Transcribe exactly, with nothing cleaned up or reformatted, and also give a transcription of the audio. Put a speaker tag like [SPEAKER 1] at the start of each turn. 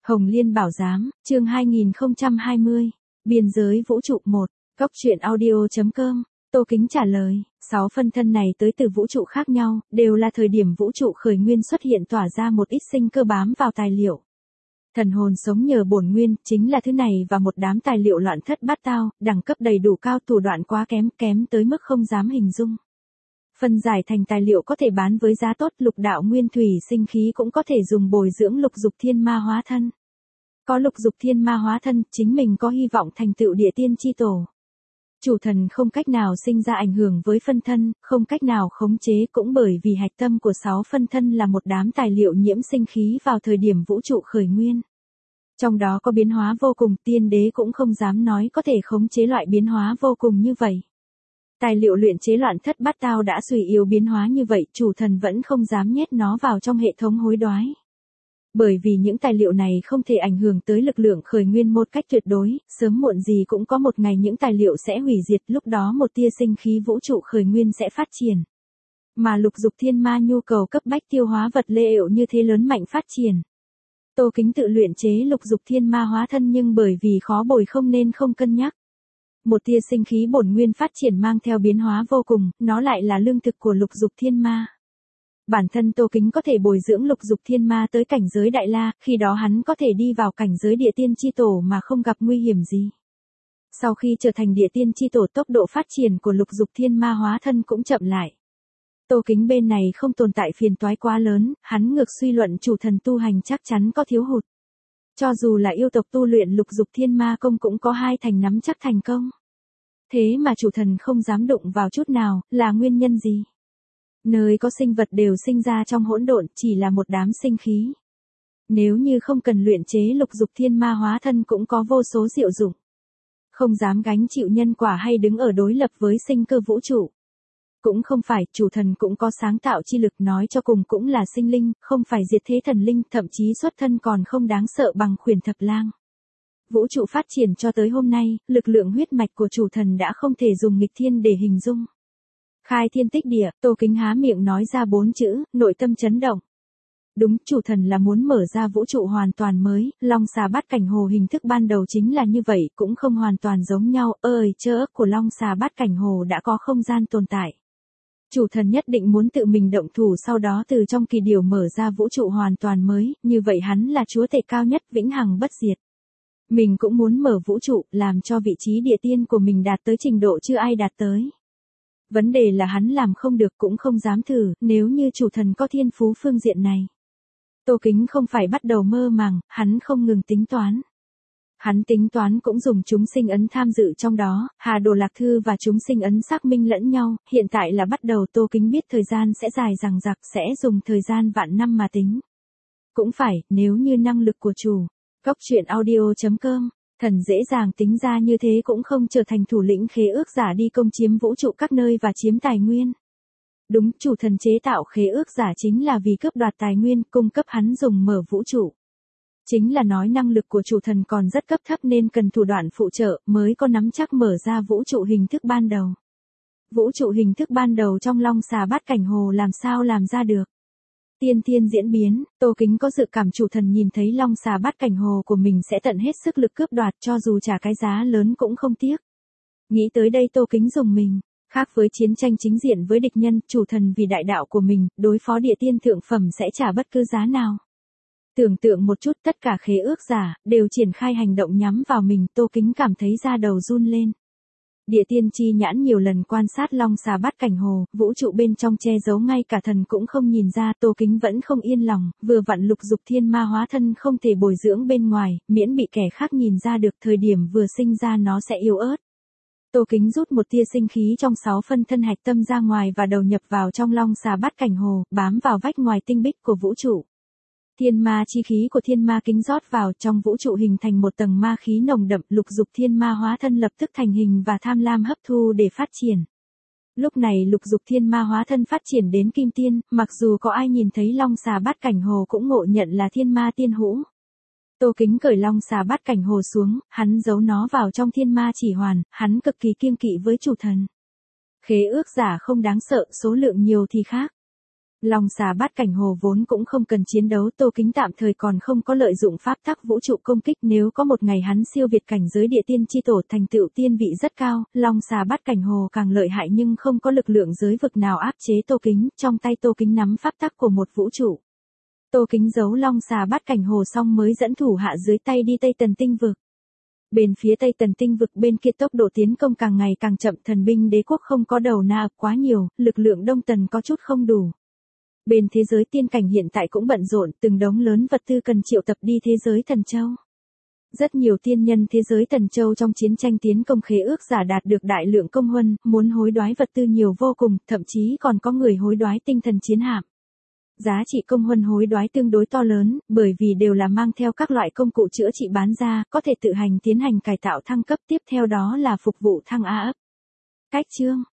[SPEAKER 1] Hồng Liên Bảo Giám, chương hai nghìn không trăm hai mươi, Biên giới vũ trụ một, Cốc truyện audio.com, Tô Kính trả lời, sáu phân thân này tới từ vũ trụ khác nhau, đều là thời điểm vũ trụ khởi nguyên xuất hiện tỏa ra một ít sinh cơ bám vào tài liệu. Thần hồn sống nhờ bổn nguyên, chính là thứ này và một đám tài liệu loạn thất bát tao, đẳng cấp đầy đủ cao, thủ đoạn quá kém, kém tới mức không dám hình dung. Phân giải thành tài liệu có thể bán với giá tốt, lục đạo nguyên thủy sinh khí cũng có thể dùng bồi dưỡng lục dục thiên ma hóa thân. Có lục dục thiên ma hóa thân, chính mình có hy vọng thành tựu địa tiên chi tổ. Chủ thần không cách nào sinh ra ảnh hưởng với phân thân, không cách nào khống chế, cũng bởi vì hạch tâm của sáu phân thân là một đám tài liệu nhiễm sinh khí vào thời điểm vũ trụ khởi nguyên. Trong đó có biến hóa vô cùng, tiên đế cũng không dám nói có thể khống chế loại biến hóa vô cùng như vậy. Tài liệu luyện chế loạn thất bát tao đã suy yếu biến hóa như vậy, chủ thần vẫn không dám nhét nó vào trong hệ thống hối đoái. Bởi vì những tài liệu này không thể ảnh hưởng tới lực lượng khởi nguyên một cách tuyệt đối, sớm muộn gì cũng có một ngày những tài liệu sẽ hủy diệt, lúc đó một tia sinh khí vũ trụ khởi nguyên sẽ phát triển. Mà lục dục thiên ma nhu cầu cấp bách tiêu hóa vật liệu như thế lớn mạnh phát triển. Tô Kính tự luyện chế lục dục thiên ma hóa thân nhưng bởi vì khó bồi không nên không cân nhắc. Một tia sinh khí bổn nguyên phát triển mang theo biến hóa vô cùng, nó lại là lương thực của lục dục thiên ma. Bản thân Tô Kính có thể bồi dưỡng lục dục thiên ma tới cảnh giới đại la, khi đó hắn có thể đi vào cảnh giới địa tiên chi tổ mà không gặp nguy hiểm gì. Sau khi trở thành địa tiên chi tổ, tốc độ phát triển của lục dục thiên ma hóa thân cũng chậm lại. Tô Kính bên này không tồn tại phiền toái quá lớn, hắn ngược suy luận chủ thần tu hành chắc chắn có thiếu hụt. Cho dù là yêu tộc tu luyện lục dục thiên ma công cũng có hai thành nắm chắc thành công. Thế mà chủ thần không dám đụng vào chút nào, là nguyên nhân gì? Nơi có sinh vật đều sinh ra trong hỗn độn, chỉ là một đám sinh khí. Nếu như không cần luyện chế lục dục thiên ma hóa thân cũng có vô số diệu dụng. Không dám gánh chịu nhân quả hay đứng ở đối lập với sinh cơ vũ trụ. Cũng không phải, chủ thần cũng có sáng tạo chi lực, nói cho cùng cũng là sinh linh, không phải diệt thế thần linh, thậm chí xuất thân còn không đáng sợ bằng Khuyển Thập Lang. Vũ trụ phát triển cho tới hôm nay, lực lượng huyết mạch của chủ thần đã không thể dùng nghịch thiên để hình dung. Khai thiên tích địa, Tô Kính há miệng nói ra bốn chữ, nội tâm chấn động. Đúng, chủ thần là muốn mở ra vũ trụ hoàn toàn mới, long xà bát cảnh hồ hình thức ban đầu chính là như vậy, cũng không hoàn toàn giống nhau, ơi chớ ức của long xà bát cảnh hồ đã có không gian tồn tại. Chủ thần nhất định muốn tự mình động thủ, sau đó từ trong kỳ điều mở ra vũ trụ hoàn toàn mới, như vậy hắn là chúa tể cao nhất, vĩnh hằng bất diệt. Mình cũng muốn mở vũ trụ, làm cho vị trí địa tiên của mình đạt tới trình độ chưa ai đạt tới. Vấn đề là hắn làm không được, cũng không dám thử, nếu như chủ thần có thiên phú phương diện này. Tô Kính không phải bắt đầu mơ màng, hắn không ngừng tính toán. Hắn tính toán cũng dùng chúng sinh ấn tham dự trong đó, Hà Đồ Lạc Thư và chúng sinh ấn xác minh lẫn nhau, hiện tại là bắt đầu. Tô Kính biết thời gian sẽ dài dằng dặc, sẽ dùng thời gian vạn năm mà tính. Cũng phải, nếu như năng lực của chủ, Cốc truyện audio.com, thần dễ dàng tính ra như thế cũng không trở thành thủ lĩnh khế ước giả đi công chiếm vũ trụ các nơi và chiếm tài nguyên. Đúng, chủ thần chế tạo khế ước giả chính là vì cướp đoạt tài nguyên, cung cấp hắn dùng mở vũ trụ. Chính là nói năng lực của chủ thần còn rất cấp thấp nên cần thủ đoạn phụ trợ mới có nắm chắc mở ra vũ trụ hình thức ban đầu. Vũ trụ hình thức ban đầu trong long xà bát cảnh hồ làm sao làm ra được? Tiên thiên diễn biến, Tô Kính có dự cảm chủ thần nhìn thấy long xà bát cảnh hồ của mình sẽ tận hết sức lực cướp đoạt, cho dù trả cái giá lớn cũng không tiếc. Nghĩ tới đây Tô Kính dùng mình. Khác với chiến tranh chính diện với địch nhân, chủ thần vì đại đạo của mình, đối phó địa tiên thượng phẩm sẽ trả bất cứ giá nào. Tưởng tượng một chút, tất cả khế ước giả, đều triển khai hành động nhắm vào mình, Tô Kính cảm thấy da đầu run lên. Địa tiên chi nhãn nhiều lần quan sát long xà bát cảnh hồ, vũ trụ bên trong che giấu ngay cả thần cũng không nhìn ra, Tô Kính vẫn không yên lòng, vừa vặn lục dục thiên ma hóa thân không thể bồi dưỡng bên ngoài, miễn bị kẻ khác nhìn ra được, thời điểm vừa sinh ra nó sẽ yếu ớt. Tô Kính rút một tia sinh khí trong sáu phân thân hạch tâm ra ngoài và đầu nhập vào trong long xà bát cảnh hồ, bám vào vách ngoài tinh bích của vũ trụ. Thiên ma chi khí của thiên ma kính rót vào trong vũ trụ hình thành một tầng ma khí nồng đậm, lục dục thiên ma hóa thân lập tức thành hình và tham lam hấp thu để phát triển. Lúc này lục dục thiên ma hóa thân phát triển đến kim tiên, mặc dù có ai nhìn thấy long xà bát cảnh hồ cũng ngộ nhận là thiên ma tiên hữu. Tô Kính cởi long xà bát cảnh hồ xuống, hắn giấu nó vào trong thiên ma chỉ hoàn, hắn cực kỳ kiêng kỵ với chủ thần. Khế ước giả không đáng sợ, số lượng nhiều thì khác. Long xà bát cảnh hồ vốn cũng không cần chiến đấu, Tô Kính tạm thời còn không có lợi dụng pháp tắc vũ trụ công kích, nếu có một ngày hắn siêu việt cảnh giới địa tiên chi tổ thành tựu tiên vị rất cao, Long xà bát cảnh hồ càng lợi hại nhưng không có lực lượng giới vực nào áp chế Tô Kính, trong tay Tô Kính nắm pháp tắc của một vũ trụ. Tô Kính giấu Long xà bát cảnh hồ xong mới dẫn thủ hạ dưới tay đi Tây Tần tinh vực. Bên phía Tây Tần tinh vực bên kia tốc độ tiến công càng ngày càng chậm, thần binh đế quốc không có đầu na ập quá nhiều, lực lượng Đông Tần có chút không đủ. Bên thế giới tiên cảnh hiện tại cũng bận rộn, từng đống lớn vật tư cần triệu tập đi thế giới Thần Châu. Rất nhiều tiên nhân thế giới Thần Châu trong chiến tranh tiến công khế ước giả đạt được đại lượng công huân, muốn hối đoái vật tư nhiều vô cùng, thậm chí còn có người hối đoái tinh thần chiến hạm. Giá trị công huân hối đoái tương đối to lớn, bởi vì đều là mang theo các loại công cụ chữa trị bán ra, có thể tự hành tiến hành cải tạo thăng cấp, tiếp theo đó là phục vụ thăng A ấp. Cách chương